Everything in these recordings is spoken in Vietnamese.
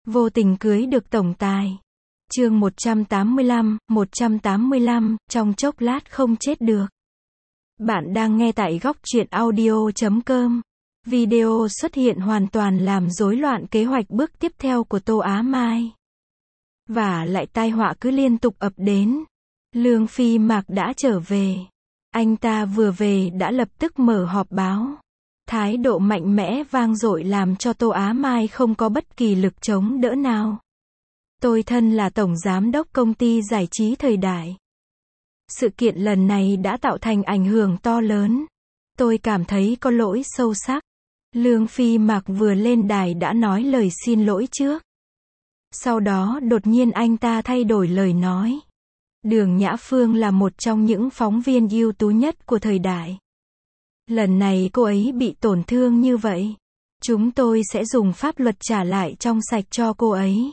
Vô tình cưới được tổng tài. Chương 185, trong chốc lát không chết được. Bạn đang nghe tại góc truyện audio.com. Video xuất hiện hoàn toàn làm rối loạn kế hoạch bước tiếp theo của Tô Á Mai. Và lại tai họa cứ liên tục ập đến. Lương Phi Mạc đã trở về. Anh ta vừa về đã lập tức mở họp báo. Thái độ mạnh mẽ vang dội làm cho Tô Á Mai không có bất kỳ lực chống đỡ nào. Tôi thân là tổng giám đốc công ty giải trí Thời Đại. Sự kiện lần này đã tạo thành ảnh hưởng to lớn. Tôi cảm thấy có lỗi sâu sắc. Lương Phi Mạc vừa lên đài đã nói lời xin lỗi trước. Sau đó đột nhiên anh ta thay đổi lời nói. Đường Nhã Phương là một trong những phóng viên ưu tú nhất của Thời Đại. Lần này cô ấy bị tổn thương như vậy. Chúng tôi sẽ dùng pháp luật trả lại trong sạch cho cô ấy.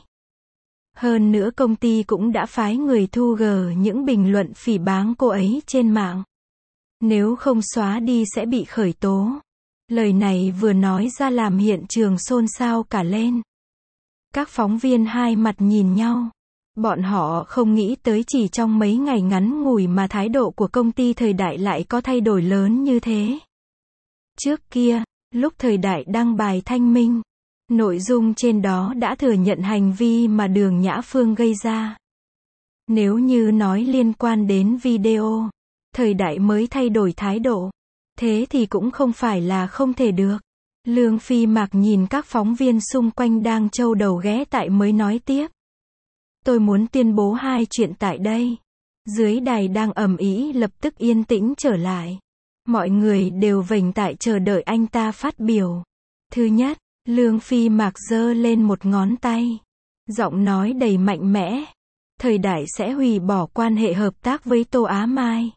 Hơn nữa công ty cũng đã phái người thu gờ những bình luận phỉ báng cô ấy trên mạng. Nếu không xóa đi sẽ bị khởi tố. Lời này vừa nói ra làm hiện trường xôn xao cả lên. Các phóng viên hai mặt nhìn nhau. Bọn họ không nghĩ tới chỉ trong mấy ngày ngắn ngủi mà thái độ của công ty Thời Đại lại có thay đổi lớn như thế. Trước kia, lúc Thời Đại đăng bài thanh minh, nội dung trên đó đã thừa nhận hành vi mà Đường Nhã Phương gây ra. Nếu như nói liên quan đến video, Thời Đại mới thay đổi thái độ, thế thì cũng không phải là không thể được. Lương Phi Mạc nhìn các phóng viên xung quanh đang trâu đầu ghé tai mới nói tiếp. Tôi muốn tuyên bố hai chuyện tại đây. Dưới đài đang ầm ĩ lập tức yên tĩnh trở lại. Mọi người đều vểnh tại chờ đợi anh ta phát biểu. Thứ nhất, Lương Phi Mạc giơ lên một ngón tay. Giọng nói đầy mạnh mẽ. Thời Đại sẽ hủy bỏ quan hệ hợp tác với Tô Á Mai.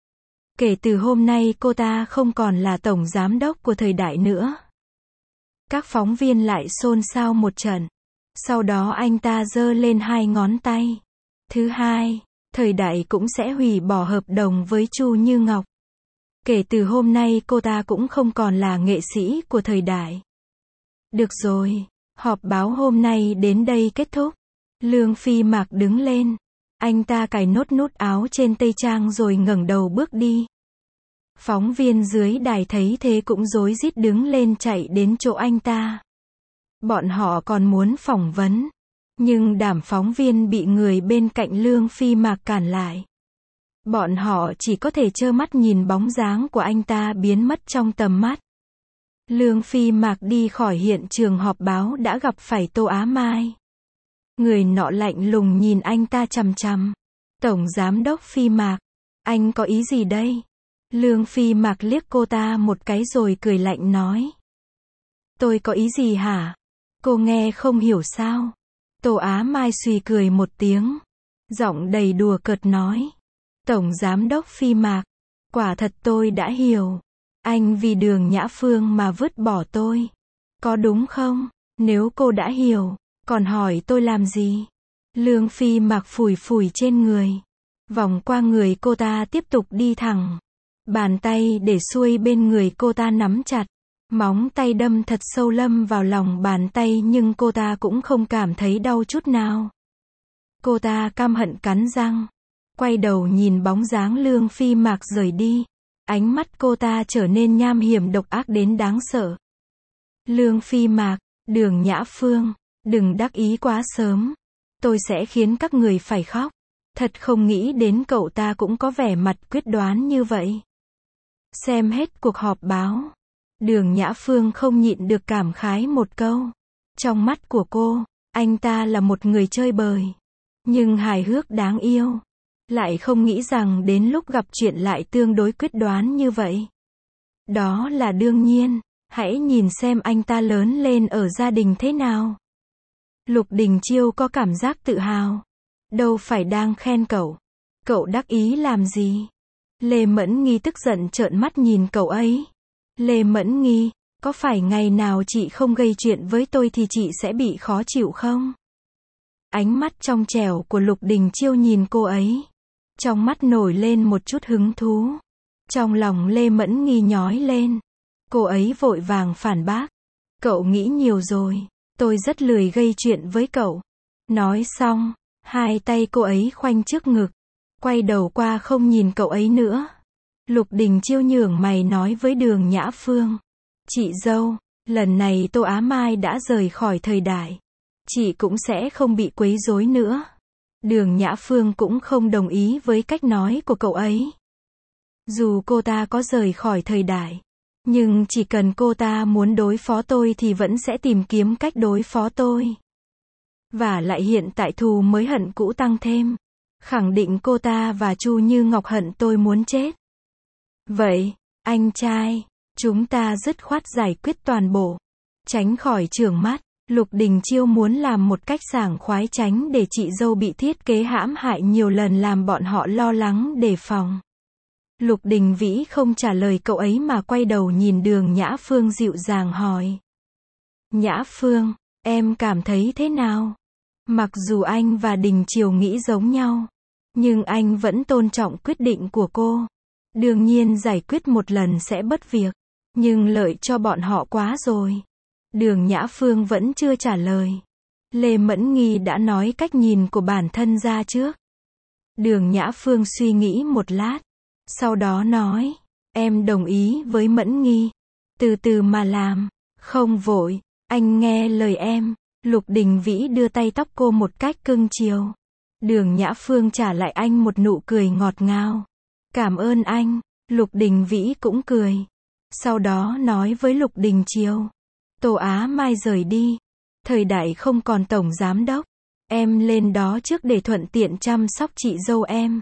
Kể từ hôm nay cô ta không còn là tổng giám đốc của Thời Đại nữa. Các phóng viên lại xôn xao một trận. Sau đó anh ta giơ lên hai ngón tay. Thứ hai, Thời Đại cũng sẽ hủy bỏ hợp đồng với Chu Như Ngọc. Kể từ hôm nay cô ta cũng không còn là nghệ sĩ của Thời Đại. Được rồi, họp báo hôm nay đến đây kết thúc. Lương Phi Mạc đứng lên. Anh ta cài nốt nút áo trên tây trang rồi ngẩng đầu bước đi. Phóng viên dưới đài thấy thế cũng rối rít đứng lên chạy đến chỗ anh ta. Bọn họ còn muốn phỏng vấn. Nhưng đám phóng viên bị người bên cạnh Lương Phi Mạc cản lại. Bọn họ chỉ có thể trơ mắt nhìn bóng dáng của anh ta biến mất trong tầm mắt. Lương Phi Mạc đi khỏi hiện trường họp báo đã gặp phải Tô Á Mai. Người nọ lạnh lùng nhìn anh ta chằm chằm. Tổng giám đốc Phi Mạc, anh có ý gì đây? Lương Phi Mạc liếc cô ta một cái rồi cười lạnh nói. Tôi có ý gì hả? Cô nghe không hiểu sao? Tô Á Mai suy cười một tiếng. Giọng đầy đùa cợt nói. Tổng giám đốc Phi Mạc, quả thật tôi đã hiểu. Anh vì Đường Nhã Phương mà vứt bỏ tôi. Có đúng không? Nếu cô đã hiểu, còn hỏi tôi làm gì? Lương Phi Mạc phủi phủi trên người. Vòng qua người cô ta tiếp tục đi thẳng. Bàn tay để xuôi bên người cô ta nắm chặt. Móng tay đâm thật sâu lâm vào lòng bàn tay nhưng cô ta cũng không cảm thấy đau chút nào. Cô ta căm hận cắn răng. Quay đầu nhìn bóng dáng Lương Phi Mạc rời đi. Ánh mắt cô ta trở nên nham hiểm độc ác đến đáng sợ. Lương Phi Mạc, Đường Nhã Phương, đừng đắc ý quá sớm. Tôi sẽ khiến các người phải khóc. Thật không nghĩ đến cậu ta cũng có vẻ mặt quyết đoán như vậy. Xem hết cuộc họp báo. Đường Nhã Phương không nhịn được cảm khái một câu. Trong mắt của cô, anh ta là một người chơi bời. Nhưng hài hước đáng yêu. Lại không nghĩ rằng đến lúc gặp chuyện lại tương đối quyết đoán như vậy. Đó là đương nhiên. Hãy nhìn xem anh ta lớn lên ở gia đình thế nào. Lục Đình Chiêu có cảm giác tự hào. Đâu phải đang khen cậu. Cậu đắc ý làm gì? Lê Mẫn Nghi tức giận trợn mắt nhìn cậu ấy. Lê Mẫn Nghi, có phải ngày nào chị không gây chuyện với tôi thì chị sẽ bị khó chịu không? Ánh mắt trong trẻo của Lục Đình Chiêu nhìn cô ấy. Trong mắt nổi lên một chút hứng thú. Trong lòng Lê Mẫn Nghi nhói lên. Cô ấy vội vàng phản bác. Cậu nghĩ nhiều rồi. Tôi rất lười gây chuyện với cậu. Nói xong, hai tay cô ấy khoanh trước ngực, quay đầu qua không nhìn cậu ấy nữa. Lục Đình Chiêu nhướng mày nói với Đường Nhã Phương. Chị dâu, lần này Tô Á Mai đã rời khỏi thời đại. Chị cũng sẽ không bị quấy rối nữa. Đường Nhã Phương cũng không đồng ý với cách nói của cậu ấy. Dù cô ta có rời khỏi thời đại, nhưng chỉ cần cô ta muốn đối phó tôi thì vẫn sẽ tìm kiếm cách đối phó tôi. Và lại hiện tại thù mới hận cũ tăng thêm. Khẳng định cô ta và Chu Như Ngọc hận tôi muốn chết. Vậy, anh trai, chúng ta dứt khoát giải quyết toàn bộ. Tránh khỏi trưởng mắt. Lục Đình Chiêu muốn làm một cách sảng khoái tránh để chị dâu bị thiết kế hãm hại nhiều lần làm bọn họ lo lắng đề phòng. Lục Đình Vĩ không trả lời cậu ấy mà quay đầu nhìn Đường Nhã Phương dịu dàng hỏi. Nhã Phương, em cảm thấy thế nào? Mặc dù anh và Đình Chiêu nghĩ giống nhau, nhưng anh vẫn tôn trọng quyết định của cô. Đương nhiên giải quyết một lần sẽ bất việc, nhưng lợi cho bọn họ quá rồi. Đường Nhã Phương vẫn chưa trả lời. Lê Mẫn Nghi đã nói cách nhìn của bản thân ra trước. Đường Nhã Phương suy nghĩ một lát, sau đó nói, em đồng ý với Mẫn Nghi. Từ từ mà làm, không vội, anh nghe lời em. Lục Đình Vĩ đưa tay tóc cô một cách cưng chiều. Đường Nhã Phương trả lại anh một nụ cười ngọt ngào. Cảm ơn anh. Lục Đình Vĩ cũng cười. Sau đó nói với Lục Đình Chiêu. Tô Á Mai rời đi. Thời đại không còn tổng giám đốc. Em lên đó trước để thuận tiện chăm sóc chị dâu em.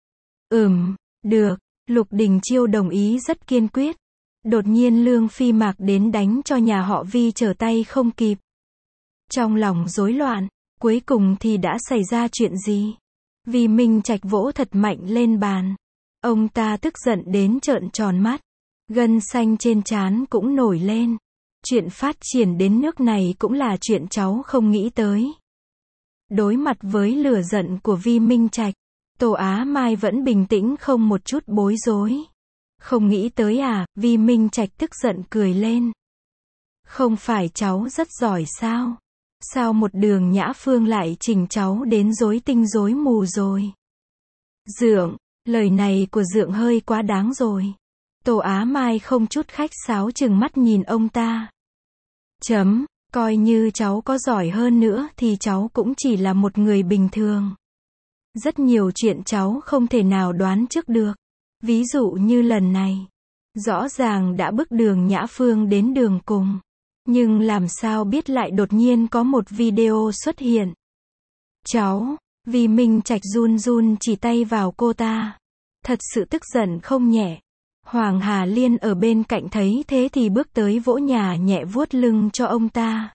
Được. Lục Đình Chiêu đồng ý rất kiên quyết. Đột nhiên Lương Phi Mạc đến đánh cho nhà họ Vi trở tay không kịp. Trong lòng rối loạn, cuối cùng thì đã xảy ra chuyện gì? Vi Minh Trạch vỗ thật mạnh lên bàn. Ông ta tức giận đến trợn tròn mắt. Gân xanh trên trán cũng nổi lên. Chuyện phát triển đến nước này cũng là chuyện cháu không nghĩ tới. Đối mặt với lửa giận của Vi Minh Trạch, Tô Á Mai vẫn bình tĩnh không một chút bối rối. Không nghĩ tới à? Vi Minh Trạch tức giận cười lên. Không phải cháu rất giỏi sao? Sao một Đường Nhã Phương lại chỉnh cháu đến rối tinh rối mù rồi? Dượng, lời này của Dượng hơi quá đáng rồi. Tô Á Mai không chút khách sáo trừng mắt nhìn ông ta. Coi như cháu có giỏi hơn nữa thì cháu cũng chỉ là một người bình thường. Rất nhiều chuyện cháu không thể nào đoán trước được. Ví dụ như lần này, rõ ràng đã bức Đường Nhã Phương đến đường cùng. Nhưng làm sao biết lại đột nhiên có một video xuất hiện. Cháu, Vi Minh Trạch run run chỉ tay vào cô ta. Thật sự tức giận không nhẹ. Hoàng Hà Liên ở bên cạnh thấy thế thì bước tới vỗ nhà nhẹ vuốt lưng cho ông ta.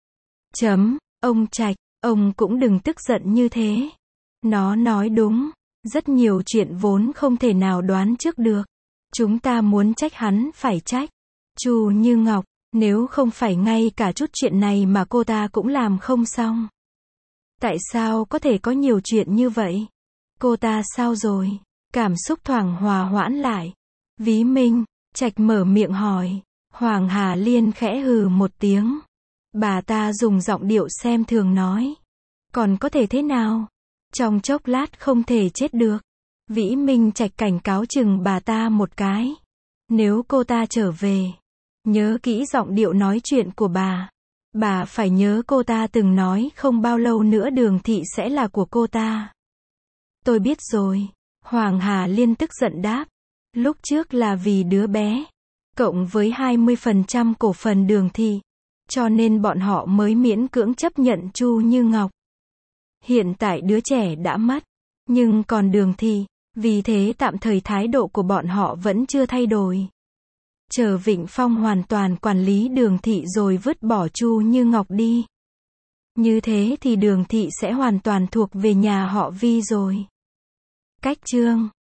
Ông Trạch, ông cũng đừng tức giận như thế. Nó nói đúng. Rất nhiều chuyện vốn không thể nào đoán trước được. Chúng ta muốn trách hắn phải trách Chu Như Ngọc. Nếu không phải ngay cả chút chuyện này mà cô ta cũng làm không xong. Tại sao có thể có nhiều chuyện như vậy? Cô ta sao rồi? Cảm xúc thoảng hòa hoãn lại. Vi Minh Trạch mở miệng hỏi. Hoàng Hà Liên khẽ hừ một tiếng. Bà ta dùng giọng điệu xem thường nói. Còn có thể thế nào? Trong chốc lát không thể chết được. Vĩ Minh Trạch cảnh cáo chừng bà ta một cái. Nếu cô ta trở về, nhớ kỹ giọng điệu nói chuyện của bà. Bà phải nhớ cô ta từng nói không bao lâu nữa Đường thị sẽ là của cô ta. Tôi biết rồi. Hoàng Hà Liên tức giận đáp. Lúc trước là vì đứa bé, cộng với 20% cổ phần Đường thị, cho nên bọn họ mới miễn cưỡng chấp nhận Chu Như Ngọc. Hiện tại đứa trẻ đã mất, nhưng còn Đường thị, vì thế tạm thời thái độ của bọn họ vẫn chưa thay đổi. Chờ Vịnh Phong hoàn toàn quản lý Đường thị rồi vứt bỏ Chu Như Ngọc đi. Như thế thì Đường thị sẽ hoàn toàn thuộc về nhà họ Vi rồi. Cách chương